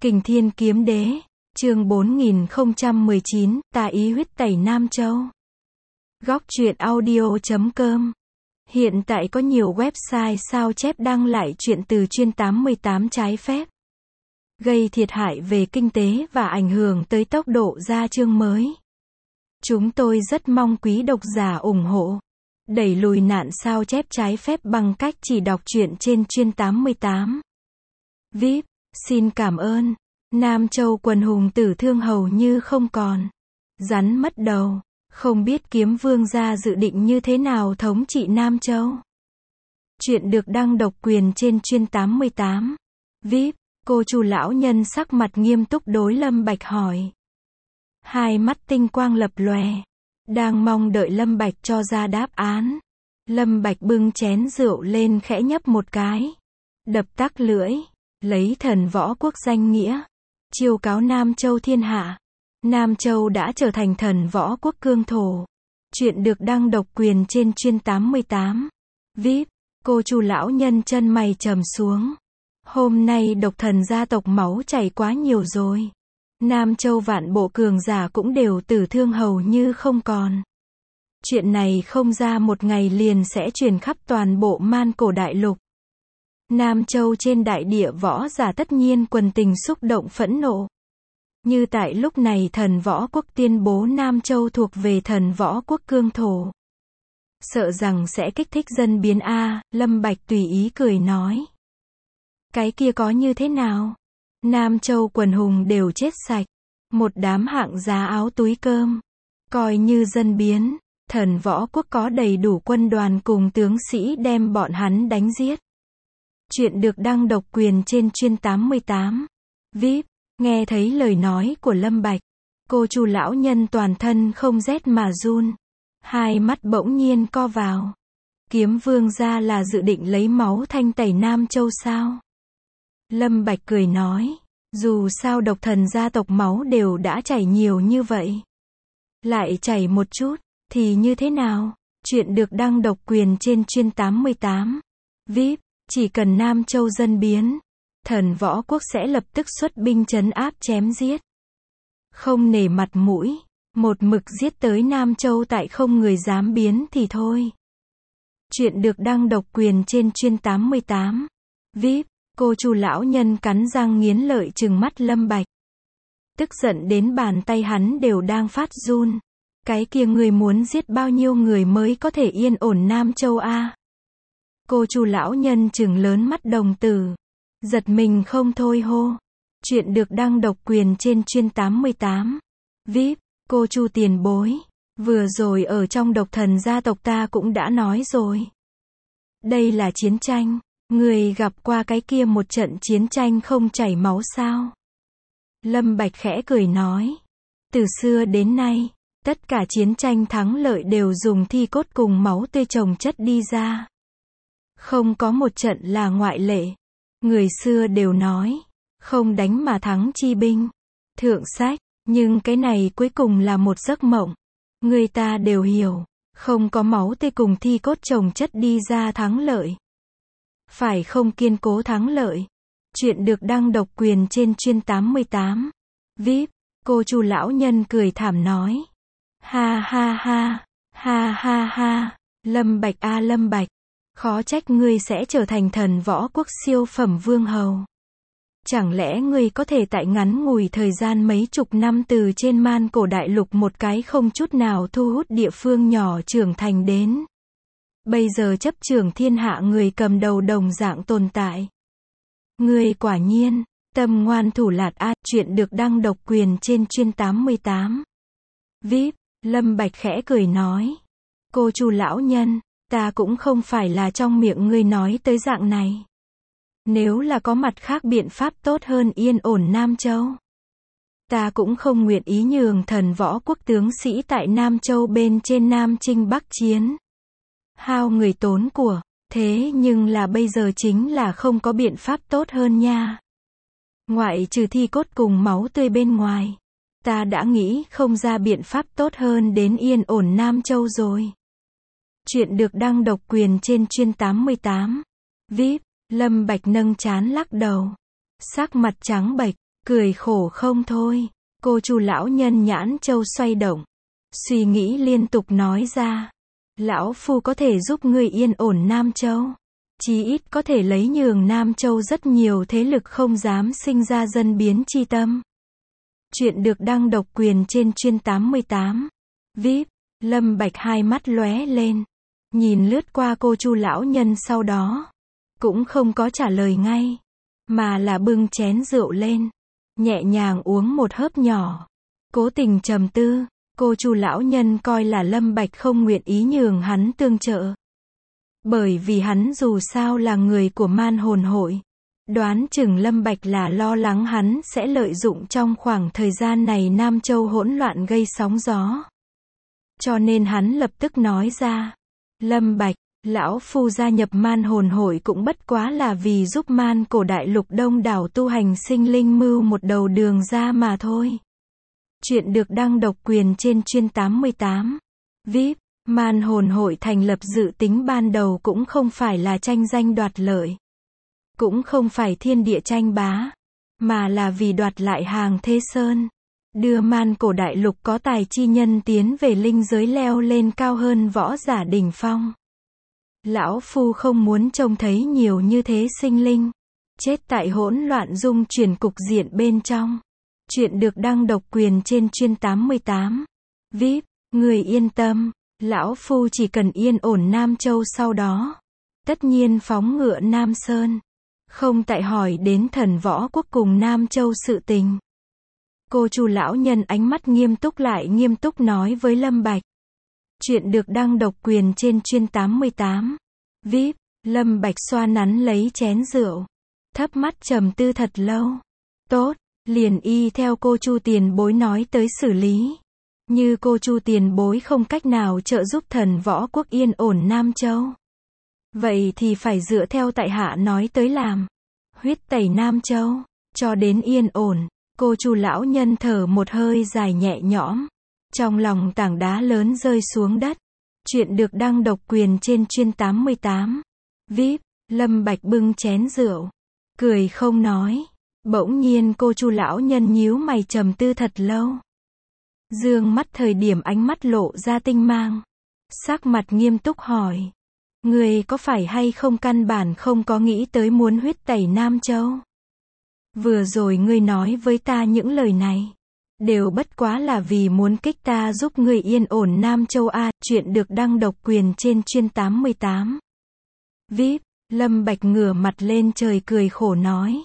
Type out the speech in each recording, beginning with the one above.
Kình Thiên Kiếm Đế, chương 4019, tà ý huyết tẩy Nam Châu. Góc truyện audio.com. Hiện tại có nhiều website sao chép đăng lại truyện từ chuyên 88 trái phép, gây thiệt hại về kinh tế và ảnh hưởng tới tốc độ ra chương mới. Chúng tôi rất mong quý độc giả ủng hộ, đẩy lùi nạn sao chép trái phép bằng cách chỉ đọc truyện trên chuyên 88. VIP, xin cảm ơn. Nam Châu quần hùng tử thương hầu như không còn. Rắn mất đầu, không biết Kiếm Vương gia dự định như thế nào thống trị Nam Châu. Chuyện được đăng độc quyền trên chuyên 88. VIP, cô Chu lão nhân sắc mặt nghiêm túc đối Lâm Bạch hỏi. Hai mắt tinh quang lập lòe, đang mong đợi Lâm Bạch cho ra đáp án. Lâm Bạch bưng chén rượu lên khẽ nhấp một cái, đập tắc lưỡi, lấy thần võ quốc danh nghĩa, chiêu cáo Nam Châu thiên hạ. Nam Châu đã trở thành thần võ quốc cương thổ. Chuyện được đăng độc quyền trên chuyên 88. VIP, cô Chu lão nhân chân mày trầm xuống. Hôm nay độc thần gia tộc máu chảy quá nhiều rồi. Nam Châu vạn bộ cường giả cũng đều tử thương hầu như không còn. Chuyện này không ra một ngày liền sẽ truyền khắp toàn bộ man cổ đại lục. Nam Châu trên đại địa võ giả tất nhiên quần tình xúc động phẫn nộ. Như tại lúc này thần võ quốc tuyên bố Nam Châu thuộc về thần võ quốc cương thổ, sợ rằng sẽ kích thích dân biến a. Lâm Bạch tùy ý cười nói. Cái kia có như thế nào? Nam Châu quần hùng đều chết sạch. Một đám hạng giá áo túi cơm. Coi như dân biến, thần võ quốc có đầy đủ quân đoàn cùng tướng sĩ đem bọn hắn đánh giết. Chuyện được đăng độc quyền trên chuyên 88. VIP, nghe thấy lời nói của Lâm Bạch, cô Chu lão nhân toàn thân không rét mà run. Hai mắt bỗng nhiên co vào. Kiếm Vương gia là dự định lấy máu thanh tẩy Nam Châu sao? Lâm Bạch cười nói, dù sao độc thần gia tộc máu đều đã chảy nhiều như vậy, lại chảy một chút, thì như thế nào? Chuyện được đăng độc quyền trên chuyên 88. VIP, chỉ cần Nam Châu dân biến, thần võ quốc sẽ lập tức xuất binh trấn áp chém giết. Không nể mặt mũi, một mực giết tới Nam Châu tại không người dám biến thì thôi. Chuyện được đăng độc quyền trên chuyên 88. VIP, cô Chu lão nhân cắn răng nghiến lợi trừng mắt Lâm Bạch. Tức giận đến bàn tay hắn đều đang phát run. Cái kia người muốn giết bao nhiêu người mới có thể yên ổn Nam Châu a? Cô Chu lão nhân trừng lớn mắt đồng tử, giật mình không thôi hô. Chuyện được đăng độc quyền trên chuyên 88. VIP, cô Chu tiền bối, vừa rồi ở trong độc thần gia tộc ta cũng đã nói rồi. Đây là chiến tranh, người gặp qua cái kia một trận chiến tranh không chảy máu sao? Lâm Bạch khẽ cười nói, từ xưa đến nay, tất cả chiến tranh thắng lợi đều dùng thi cốt cùng máu tươi chồng chất đi ra. Không có một trận là ngoại lệ. Người xưa đều nói, không đánh mà thắng chi binh. Thượng sách, nhưng cái này cuối cùng là một giấc mộng. Người ta đều hiểu, không có máu tươi cùng thi cốt chồng chất đi ra thắng lợi. Phải không kiên cố thắng lợi. Chuyện được đăng độc quyền trên chuyên 88. VIP, cô Chu lão nhân cười thảm nói. Ha ha ha, ha ha ha, Lâm Bạch a Lâm Bạch, khó trách ngươi sẽ trở thành thần võ quốc siêu phẩm vương hầu. Chẳng lẽ ngươi có thể tại ngắn ngủi thời gian mấy chục năm từ trên man cổ đại lục một cái không chút nào thu hút địa phương nhỏ trưởng thành đến bây giờ chấp trưởng thiên hạ người cầm đầu đồng dạng tồn tại. Ngươi quả nhiên tâm ngoan thủ lạt a. Chuyện được đăng độc quyền trên chuyên 88. VIP, Lâm Bạch khẽ cười nói, cô Chu lão nhân, ta cũng không phải là trong miệng ngươi nói tới dạng này. Nếu là có mặt khác biện pháp tốt hơn yên ổn Nam Châu, ta cũng không nguyện ý nhường thần võ quốc tướng sĩ tại Nam Châu bên trên Nam Chinh Bắc Chiến. Hao người tốn của, thế nhưng là bây giờ chính là không có biện pháp tốt hơn nha. Ngoại trừ thi cốt cùng máu tươi bên ngoài, ta đã nghĩ không ra biện pháp tốt hơn đến yên ổn Nam Châu rồi. Chuyện được đăng độc quyền trên chuyên 88. VIP, Lâm Bạch nâng trán lắc đầu, sắc mặt trắng bệch, Cười khổ không thôi. Cô Chu lão nhân nhãn châu xoay động. Suy nghĩ liên tục nói ra. Lão phu có thể giúp ngươi yên ổn Nam Châu. Chí ít có thể lấy nhường Nam Châu rất nhiều thế lực không dám sinh ra dân biến chi tâm. Chuyện được đăng độc quyền trên chuyên 88. VIP. Lâm Bạch hai mắt lóe lên. Nhìn lướt qua cô Chu lão nhân sau đó. Cũng không có trả lời ngay. Mà là bưng chén rượu lên. Nhẹ nhàng uống một hớp nhỏ. Cố tình trầm tư. Cô Chu lão nhân coi là Lâm Bạch không nguyện ý nhường hắn tương trợ. Bởi vì hắn dù sao là người của man hồn hội. Đoán chừng Lâm Bạch là lo lắng hắn sẽ lợi dụng trong khoảng thời gian này Nam Châu hỗn loạn gây sóng gió. Cho nên hắn lập tức nói ra. Lâm Bạch, lão phu gia nhập man hồn hội cũng bất quá là vì giúp man cổ đại lục đông đảo tu hành sinh linh mưu một đầu đường ra mà thôi. Chuyện được đăng độc quyền trên chuyên 88. VIP. Man hồn hội thành lập dự tính ban đầu cũng không phải là tranh danh đoạt lợi. Cũng không phải thiên địa tranh bá. Mà là vì đoạt lại hàng Thế Sơn. Đưa man cổ đại lục có tài chi nhân tiến về linh giới leo lên cao hơn võ giả đỉnh phong. Lão phu không muốn trông thấy nhiều như thế sinh linh. Chết tại hỗn loạn dung chuyển cục diện bên trong. Chuyện được đăng độc quyền trên chuyên 88. VIP. Người yên tâm. Lão phu chỉ cần yên ổn Nam Châu sau đó. Tất nhiên phóng ngựa Nam Sơn. Không tại hỏi đến thần võ quốc cùng Nam Châu sự tình. Cô Chu lão nhân ánh mắt nghiêm túc lại nghiêm túc nói với Lâm Bạch. Chuyện được đăng độc quyền trên chuyên 88. VIP. Lâm Bạch xoa nắn lấy chén rượu. Thấp mắt trầm tư thật lâu. Tốt, liền y theo cô Chu tiền bối nói tới xử lý. Như cô Chu tiền bối không cách nào trợ giúp thần võ quốc yên ổn Nam Châu. Vậy thì phải dựa theo tại hạ nói tới làm. Huyết tẩy Nam Châu. Cho đến yên ổn. Cô Chu lão nhân thở một hơi dài nhẹ nhõm. Trong lòng tảng đá lớn rơi xuống đất. Chuyện được đăng độc quyền trên chuyên 88. VIP. Lâm Bạch bưng chén rượu. Cười không nói. Bỗng nhiên cô Chu lão nhân nhíu mày trầm tư thật lâu. Dương mắt thời điểm ánh mắt lộ ra tinh mang. Sắc mặt nghiêm túc hỏi. Người có phải hay không căn bản không có nghĩ tới muốn huyết tẩy Nam Châu? Vừa rồi ngươi nói với ta những lời này. Đều bất quá là vì muốn kích ta giúp ngươi yên ổn Nam Châu a. Chuyện được đăng độc quyền trên chuyên 88. VIP. Lâm Bạch ngửa mặt lên trời cười khổ nói.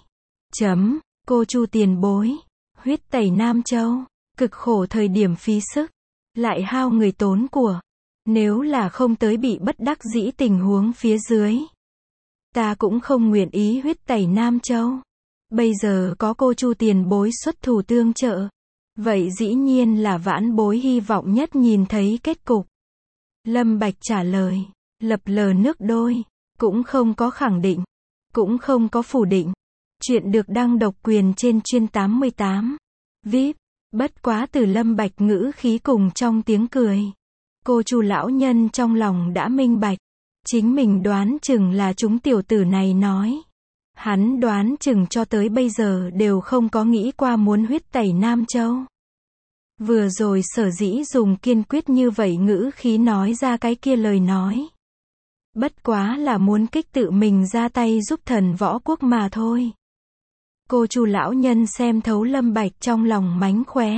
Cô Chu tiền bối. Huyết tẩy Nam Châu. Cực khổ thời điểm phí sức. Lại hao người tốn của. Nếu là không tới bị bất đắc dĩ tình huống phía dưới. Ta cũng không nguyện ý huyết tẩy Nam Châu. Bây giờ có cô Chu tiền bối xuất thủ tương trợ. Vậy dĩ nhiên là vãn bối hy vọng nhất nhìn thấy kết cục. Lâm Bạch trả lời. Lập lờ nước đôi. Cũng không có khẳng định. Cũng không có phủ định. Chuyện được đăng độc quyền trên chuyên 88. VIP. Bất quá từ Lâm Bạch ngữ khí cùng trong tiếng cười. Cô Chu lão nhân trong lòng đã minh bạch. Chính mình đoán chừng là chúng tiểu tử này nói. Hắn đoán chừng cho tới bây giờ đều không có nghĩ qua muốn huyết tẩy Nam Châu. Vừa rồi sở dĩ dùng kiên quyết như vậy ngữ khí nói ra cái kia lời nói. Bất quá là muốn kích tự mình ra tay giúp thần võ quốc mà thôi. Cô Chu lão nhân xem thấu Lâm Bạch trong lòng mánh khóe.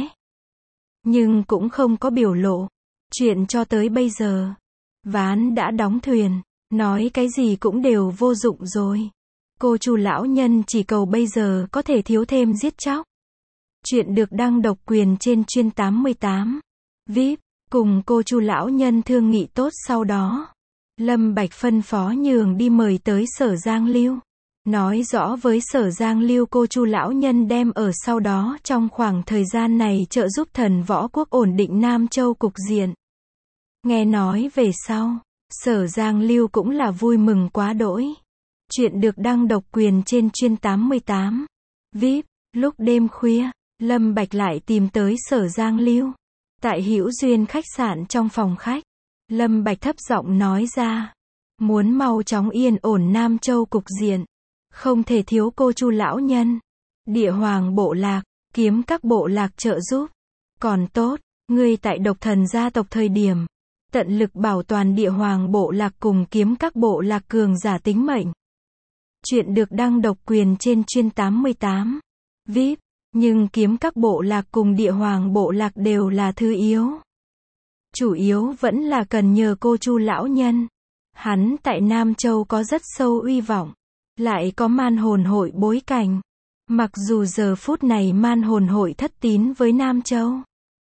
Nhưng cũng không có biểu lộ. Chuyện cho tới bây giờ. Ván đã đóng thuyền. Nói cái gì cũng đều vô dụng rồi. Cô Chu lão nhân chỉ cầu bây giờ có thể thiếu thêm giết chóc. Chuyện được đăng độc quyền trên chuyên 88. VIP. Cùng cô Chu lão nhân thương nghị tốt sau đó. Lâm Bạch phân phó nhường đi mời tới Sở Giang Lưu. Nói rõ với Sở Giang Lưu cô Chu lão nhân đem ở sau đó trong khoảng thời gian này trợ giúp thần võ quốc ổn định Nam Châu cục diện. Nghe nói về sau, Sở Giang Lưu cũng là vui mừng quá đỗi. Chuyện được đăng độc quyền trên chuyên 88. VIP. Lúc đêm khuya, Lâm Bạch lại tìm tới Sở Giang Lưu. Tại Hữu Duyên khách sạn trong phòng khách, Lâm Bạch thấp giọng nói ra. Muốn mau chóng yên ổn Nam Châu cục diện. Không thể thiếu cô Chu lão nhân. Địa Hoàng bộ lạc, kiếm các bộ lạc trợ giúp. Còn tốt, ngươi tại độc thần gia tộc thời điểm, tận lực bảo toàn Địa Hoàng bộ lạc cùng kiếm các bộ lạc cường giả tính mệnh. Chuyện được đăng độc quyền trên chuyên 88. VIP, nhưng kiếm các bộ lạc cùng Địa Hoàng bộ lạc đều là thứ yếu. Chủ yếu vẫn là cần nhờ cô Chu lão nhân. Hắn tại Nam Châu có rất sâu uy vọng, lại có man hồn hội bối cảnh. Mặc dù giờ phút này man hồn hội thất tín với Nam Châu,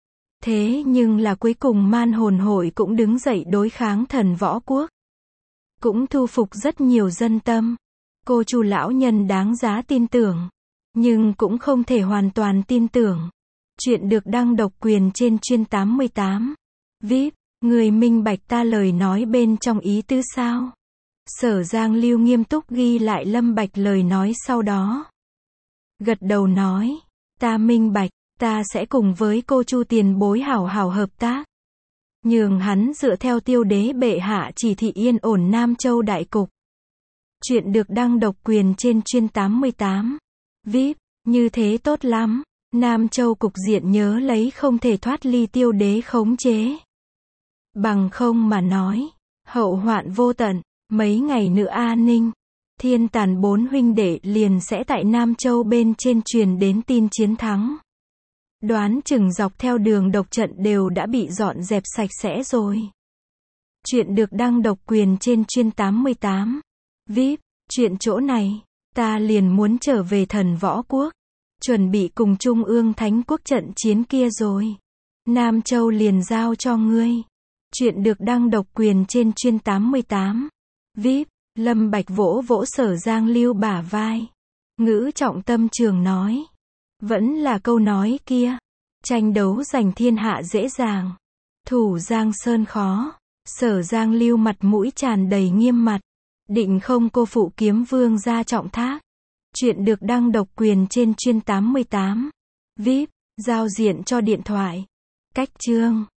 thế nhưng là cuối cùng man hồn hội cũng đứng dậy đối kháng Thần Võ Quốc, cũng thu phục rất nhiều dân tâm. Cô Chu lão nhân đáng giá tin tưởng, nhưng cũng không thể hoàn toàn tin tưởng. Chuyện được đăng độc quyền trên chuyên 88. VIP, người minh bạch ta lời nói bên trong ý tứ sao? Sở Giang Lưu nghiêm túc ghi lại Lâm Bạch lời nói sau đó. Gật đầu nói, ta minh bạch, ta sẽ cùng với cô Chu tiền bối hảo hảo hợp tác. Nhường hắn dựa theo Tiêu đế bệ hạ chỉ thị yên ổn Nam Châu đại cục. Chuyện được đăng độc quyền trên chuyên 88. VIP, như thế tốt lắm. Nam Châu cục diện nhớ lấy không thể thoát ly Tiêu đế khống chế. Bằng không mà nói, hậu hoạn vô tận. Mấy ngày nữa an ninh, Thiên Tàn 4 huynh đệ liền sẽ tại Nam Châu bên trên truyền đến tin chiến thắng. Đoán chừng dọc theo đường độc trận đều đã bị dọn dẹp sạch sẽ rồi. Chuyện được đăng độc quyền trên chuyên 88. VIP, chuyện chỗ này, ta liền muốn trở về Thần Võ Quốc, chuẩn bị cùng Trung ương Thánh Quốc trận chiến kia rồi. Nam Châu liền giao cho ngươi. Chuyện được đăng độc quyền trên chuyên 88. VIP, Lâm Bạch vỗ vỗ Sở Giang Lưu bả vai. Ngữ trọng tâm trường nói. Vẫn là câu nói kia. Tranh đấu giành thiên hạ dễ dàng. Thủ Giang Sơn khó. Sở Giang Lưu mặt mũi tràn đầy nghiêm mặt. Định không cô phụ kiếm vương gia trọng thác. Chuyện được đăng độc quyền trên chuyên 88. VIP, giao diện cho điện thoại. Cách chương.